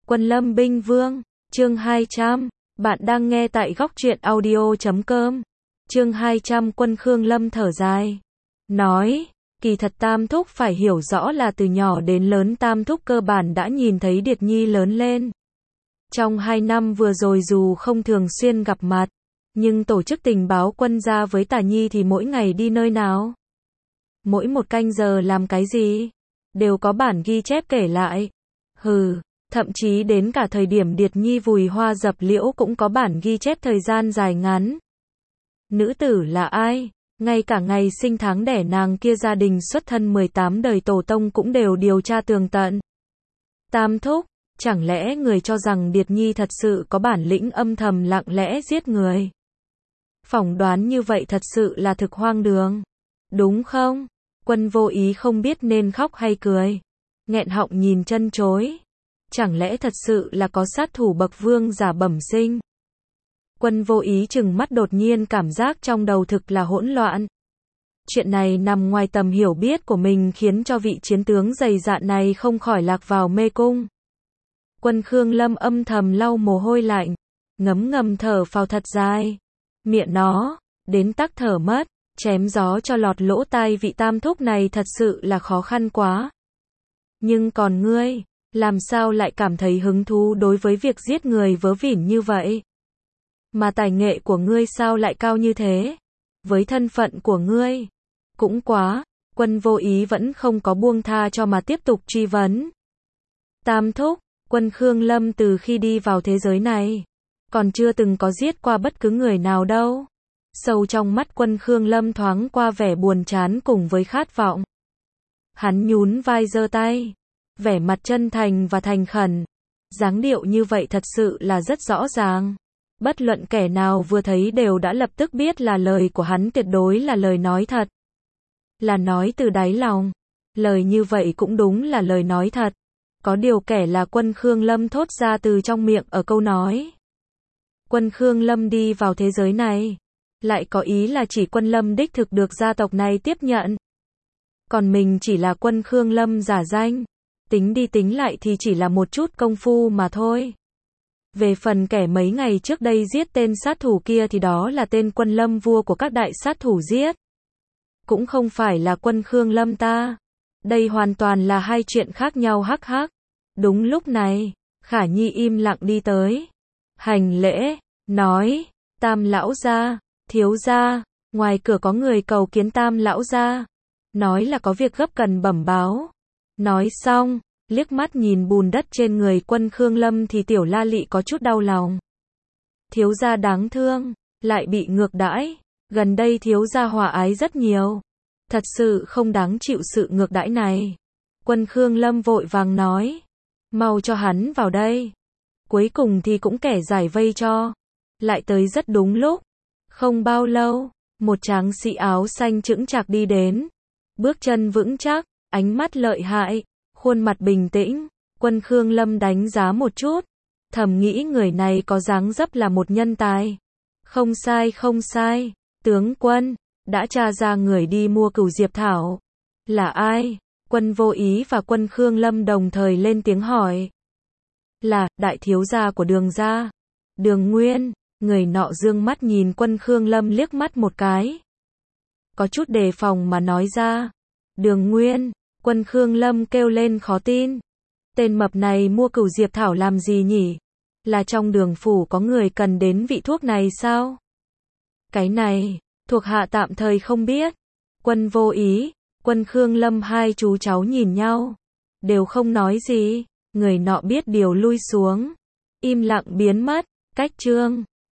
Quân Lâm Binh Vương, chương 200, bạn đang nghe tại góc truyện audio.com, chương 200 Quân Khương Lâm thở dài, nói, kỳ thật Tam Thúc phải hiểu rõ là từ nhỏ đến lớn Tam Thúc cơ bản đã nhìn thấy Điệt Nhi lớn lên. Trong 2 năm vừa rồi dù không thường xuyên gặp mặt, nhưng tổ chức tình báo quân gia với Tả Nhi thì mỗi ngày đi nơi nào, mỗi một canh giờ làm cái gì, đều có bản ghi chép kể lại. Thậm chí đến cả thời điểm Điệt Nhi vùi hoa dập liễu cũng có bản ghi chép thời gian dài ngắn. Nữ tử là ai? Ngay cả ngày sinh tháng đẻ nàng kia gia đình xuất thân 18 đời tổ tông cũng đều điều tra tường tận. Tam Thúc, chẳng lẽ người cho rằng Điệt Nhi thật sự có bản lĩnh âm thầm lặng lẽ giết người? Phỏng đoán như vậy thật sự là thực hoang đường, đúng không? Quân Vô Ý không biết nên khóc hay cười, nghẹn họng nhìn chân chối. Chẳng lẽ thật sự là có sát thủ bậc vương giả bẩm sinh? Quân Vô Ý trừng mắt đột nhiên cảm giác trong đầu thực là hỗn loạn. Chuyện này nằm ngoài tầm hiểu biết của mình khiến cho vị chiến tướng dày dạn này không khỏi lạc vào mê cung. Quân Khương Lâm âm thầm lau mồ hôi lạnh, ngấm ngầm thở phào thật dài. Miệng nó, đến tắc thở mất, chém gió cho lọt lỗ tai vị Tam Thúc này thật sự là khó khăn quá. Nhưng còn ngươi, làm sao lại cảm thấy hứng thú đối với việc giết người vớ vẩn như vậy? Mà tài nghệ của ngươi sao lại cao như thế? Với thân phận của ngươi, cũng quá. Quân Vô Ý vẫn không có buông tha cho mà tiếp tục truy vấn. Tam Thúc, Quân Khương Lâm từ khi đi vào thế giới này, còn chưa từng có giết qua bất cứ người nào đâu. Sâu trong mắt Quân Khương Lâm thoáng qua vẻ buồn chán cùng với khát vọng. Hắn nhún vai giơ tay, vẻ mặt chân thành và thành khẩn. Dáng điệu như vậy thật sự là rất rõ ràng. Bất luận kẻ nào vừa thấy đều đã lập tức biết là lời của hắn tuyệt đối là lời nói thật. Là nói từ đáy lòng. Lời như vậy cũng đúng là lời nói thật. Có điều kẻ là Quân Khương Lâm thốt ra từ trong miệng ở câu nói. Quân Khương Lâm đi vào thế giới này, lại có ý là chỉ Quân Lâm đích thực được gia tộc này tiếp nhận. Còn mình chỉ là Quân Khương Lâm giả danh. Tính đi tính lại thì chỉ là một chút công phu mà thôi. Về phần kẻ mấy ngày trước đây giết tên sát thủ kia thì đó là tên Quân Lâm vua của các đại sát thủ giết. Cũng không phải là Quân Khương Lâm ta. Đây hoàn toàn là hai chuyện khác nhau hắc hắc. Đúng lúc này, Khả Nhi im lặng đi tới. Hành lễ, nói, Tam lão gia, thiếu gia, ngoài cửa có người cầu kiến Tam lão gia. Nói là có việc gấp cần bẩm báo. Nói xong, liếc mắt nhìn bùn đất trên người Quân Khương Lâm thì Tiểu La Lị có chút đau lòng. Thiếu gia đáng thương, lại bị ngược đãi. Gần đây thiếu gia hòa ái rất nhiều. Thật sự không đáng chịu sự ngược đãi này. Quân Khương Lâm vội vàng nói. Mau cho hắn vào đây. Cuối cùng thì cũng kẻ giải vây cho. Lại tới rất đúng lúc. Không bao lâu, một tráng sĩ áo xanh chững chạc đi đến. Bước chân vững chắc, ánh mắt lợi hại, khuôn mặt bình tĩnh. Quân Khương Lâm đánh giá một chút, thầm nghĩ người này có dáng dấp là một nhân tài. Không sai không sai, tướng quân, đã tra ra người đi mua cửu diệp thảo. Là ai? Quân Vô Ý và Quân Khương Lâm đồng thời lên tiếng hỏi. Là, đại thiếu gia của Đường gia. Đường Nguyên. Người nọ dương mắt nhìn Quân Khương Lâm liếc mắt một cái. Có chút đề phòng mà nói ra. Đường Nguyên. Quân Khương Lâm kêu lên khó tin. Tên mập này mua cửu diệp thảo làm gì nhỉ? Là trong Đường phủ có người cần đến vị thuốc này sao? Cái này, thuộc hạ tạm thời không biết. Quân Vô Ý, Quân Khương Lâm hai chú cháu nhìn nhau, đều không nói gì. Người nọ biết điều lui xuống, im lặng biến mất. Cách chương